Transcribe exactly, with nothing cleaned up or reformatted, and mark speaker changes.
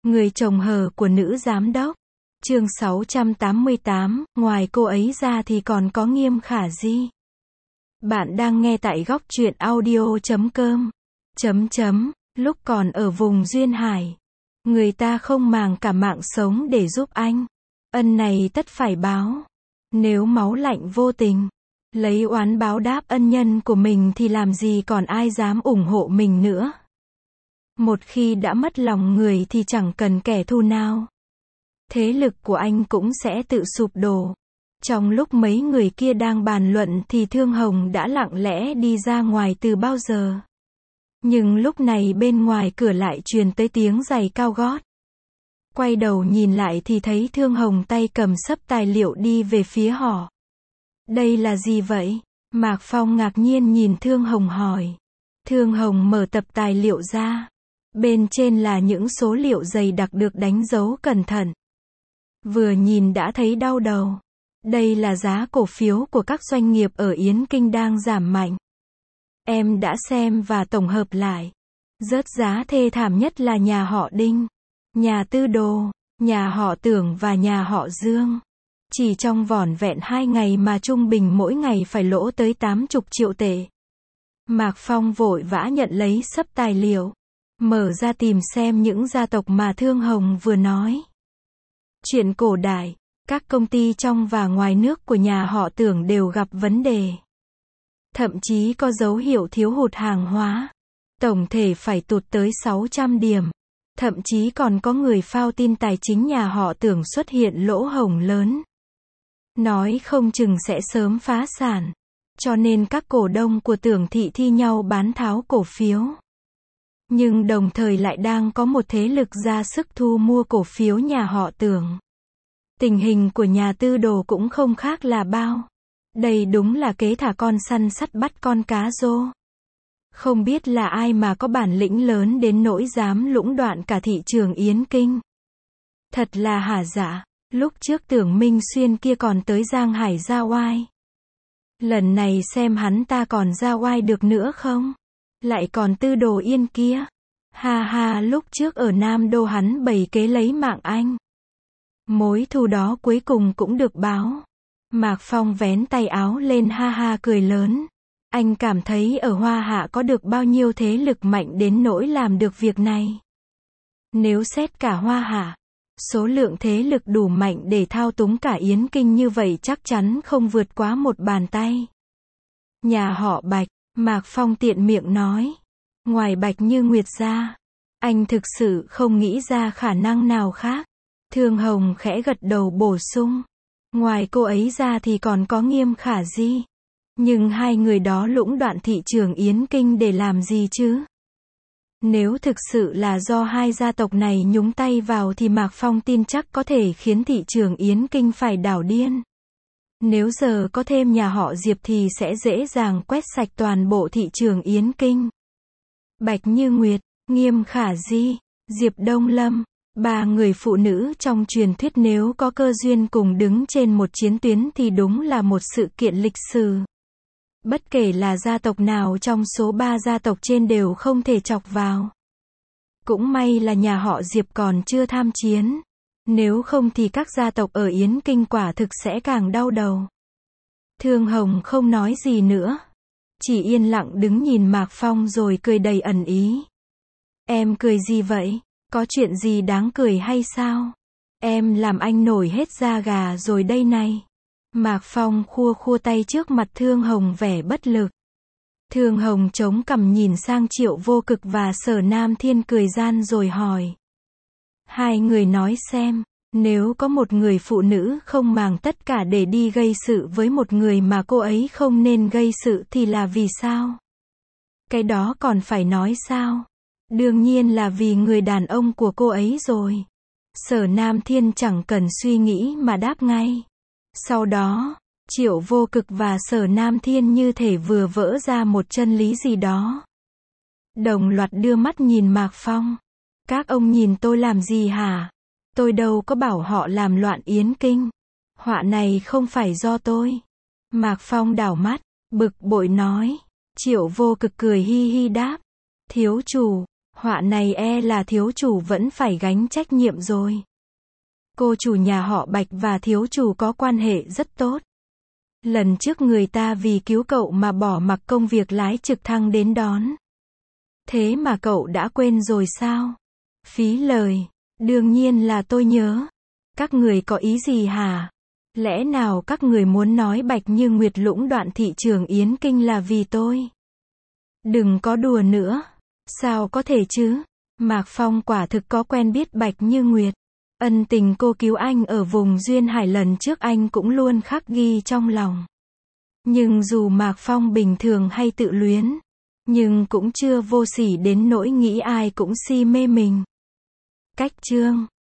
Speaker 1: Người chồng hờ của nữ giám đốc. Chương sáu trăm tám mươi tám, ngoài cô ấy ra thì còn có Nghiêm Khả Di. Bạn đang nghe tại góc truyện audio chấm com. Chấm chấm, lúc còn ở vùng Duyên Hải, người ta không màng cả mạng sống để giúp anh. Ân này tất phải báo. Nếu máu lạnh vô tình, lấy oán báo đáp ân nhân của mình thì làm gì còn ai dám ủng hộ mình nữa. Một khi đã mất lòng người thì chẳng cần kẻ thù nào. Thế lực của anh cũng sẽ tự sụp đổ. Trong lúc mấy người kia đang bàn luận thì Thương Hồng đã lặng lẽ đi ra ngoài từ bao giờ. Nhưng lúc này bên ngoài cửa lại truyền tới tiếng giày cao gót. Quay đầu nhìn lại thì thấy Thương Hồng tay cầm xấp tài liệu đi về phía họ. Đây là gì vậy? Mạc Phong ngạc nhiên nhìn Thương Hồng hỏi. Thương Hồng mở tập tài liệu ra. Bên trên là những số liệu dày đặc được đánh dấu cẩn thận. Vừa nhìn đã thấy đau đầu. Đây là giá cổ phiếu của các doanh nghiệp ở Yến Kinh đang giảm mạnh. Em đã xem và tổng hợp lại. Rớt giá thê thảm nhất là nhà họ Đinh, nhà Tư Đồ, nhà họ Tưởng và nhà họ Dương. Chỉ trong vỏn vẹn hai ngày mà trung bình mỗi ngày phải lỗ tới tám mươi triệu tệ. Mạc Phong vội vã nhận lấy xấp tài liệu. Mở ra tìm xem những gia tộc mà Thương Hồng vừa nói. Chuyện cổ đại, các công ty trong và ngoài nước của nhà họ Tưởng đều gặp vấn đề. Thậm chí có dấu hiệu thiếu hụt hàng hóa. Tổng thể phải tụt tới sáu trăm điểm. Thậm chí còn có người phao tin tài chính nhà họ Tưởng xuất hiện lỗ hổng lớn. Nói không chừng sẽ sớm phá sản. Cho nên các cổ đông của Tưởng thị thi nhau bán tháo cổ phiếu. Nhưng đồng thời lại đang có một thế lực ra sức thu mua cổ phiếu nhà họ Tưởng. Tình hình của nhà Tư Đồ cũng không khác là bao. Đây đúng là kế thả con săn sắt bắt con cá rô. Không biết là ai mà có bản lĩnh lớn đến nỗi dám lũng đoạn cả thị trường Yến Kinh. Thật là hả dạ, lúc trước Tưởng Minh Xuyên kia còn tới Giang Hải ra oai. Lần này xem hắn ta còn ra oai được nữa không? Lại còn Tư Đồ Yên kia. Ha ha, lúc trước ở Nam Đô hắn bày kế lấy mạng anh. Mối thù đó cuối cùng cũng được báo. Mạc Phong vén tay áo lên ha ha cười lớn. Anh cảm thấy ở Hoa Hạ có được bao nhiêu thế lực mạnh đến nỗi làm được việc này. Nếu xét cả Hoa Hạ, số lượng thế lực đủ mạnh để thao túng cả Yến Kinh như vậy chắc chắn không vượt quá một bàn tay. Nhà họ Bạch, Mạc Phong tiện miệng nói. Ngoài Bạch Như Nguyệt ra, anh thực sự không nghĩ ra khả năng nào khác. Thương Hồng khẽ gật đầu bổ sung. Ngoài cô ấy ra thì còn có Nghiêm Khả Di. Nhưng hai người đó lũng đoạn thị trường Yến Kinh để làm gì chứ? Nếu thực sự là do hai gia tộc này nhúng tay vào thì Mạc Phong tin chắc có thể khiến thị trường Yến Kinh phải đảo điên. Nếu giờ có thêm nhà họ Diệp thì sẽ dễ dàng quét sạch toàn bộ thị trường Yến Kinh. Bạch Như Nguyệt, Nghiêm Khả Di, Diệp Đông Lâm, ba người phụ nữ trong truyền thuyết nếu có cơ duyên cùng đứng trên một chiến tuyến thì đúng là một sự kiện lịch sử. Bất kể là gia tộc nào trong số ba gia tộc trên đều không thể chọc vào. Cũng may là nhà họ Diệp còn chưa tham chiến. Nếu không thì các gia tộc ở Yến Kinh quả thực sẽ càng đau đầu. Thương Hồng không nói gì nữa. Chỉ yên lặng đứng nhìn Mạc Phong rồi cười đầy ẩn ý. Em cười gì vậy? Có chuyện gì đáng cười hay sao? Em làm anh nổi hết da gà rồi đây này. Mạc Phong khua khua tay trước mặt Thương Hồng vẻ bất lực. Thương Hồng chống cằm nhìn sang Triệu Vô Cực và Sở Nam Thiên cười gian rồi hỏi. Hai người nói xem, nếu có một người phụ nữ không màng tất cả để đi gây sự với một người mà cô ấy không nên gây sự thì là vì sao? Cái đó còn phải nói sao? Đương nhiên là vì người đàn ông của cô ấy rồi. Sở Nam Thiên chẳng cần suy nghĩ mà đáp ngay. Sau đó, Triệu Vô Cực và Sở Nam Thiên như thể vừa vỡ ra một chân lý gì đó. Đồng loạt đưa mắt nhìn Mạc Phong. Các ông nhìn tôi làm gì hả? Tôi đâu có bảo họ làm loạn Yến Kinh. Họa này không phải do tôi. Mạc Phong đảo mắt, bực bội nói. Triệu Vô Cực cười hi hi đáp. Thiếu chủ, Họa này e là thiếu chủ vẫn phải gánh trách nhiệm rồi. Cô chủ nhà họ Bạch và thiếu chủ có quan hệ rất tốt. Lần trước người ta vì cứu cậu mà bỏ mặc công việc lái trực thăng đến đón. Thế mà cậu đã quên rồi sao? Phí lời. Đương nhiên là tôi nhớ. Các người có ý gì hả? Lẽ nào các người muốn nói Bạch Như Nguyệt lũng đoạn thị trường Yến Kinh là vì tôi? Đừng có đùa nữa. Sao có thể chứ? Mạc Phong quả thực có quen biết Bạch Như Nguyệt. Ân tình cô cứu anh ở vùng Duyên Hải lần trước anh cũng luôn khắc ghi trong lòng. Nhưng dù Mạc Phong bình thường hay tự luyến, nhưng cũng chưa vô sỉ đến nỗi nghĩ ai cũng si mê mình. Cách chương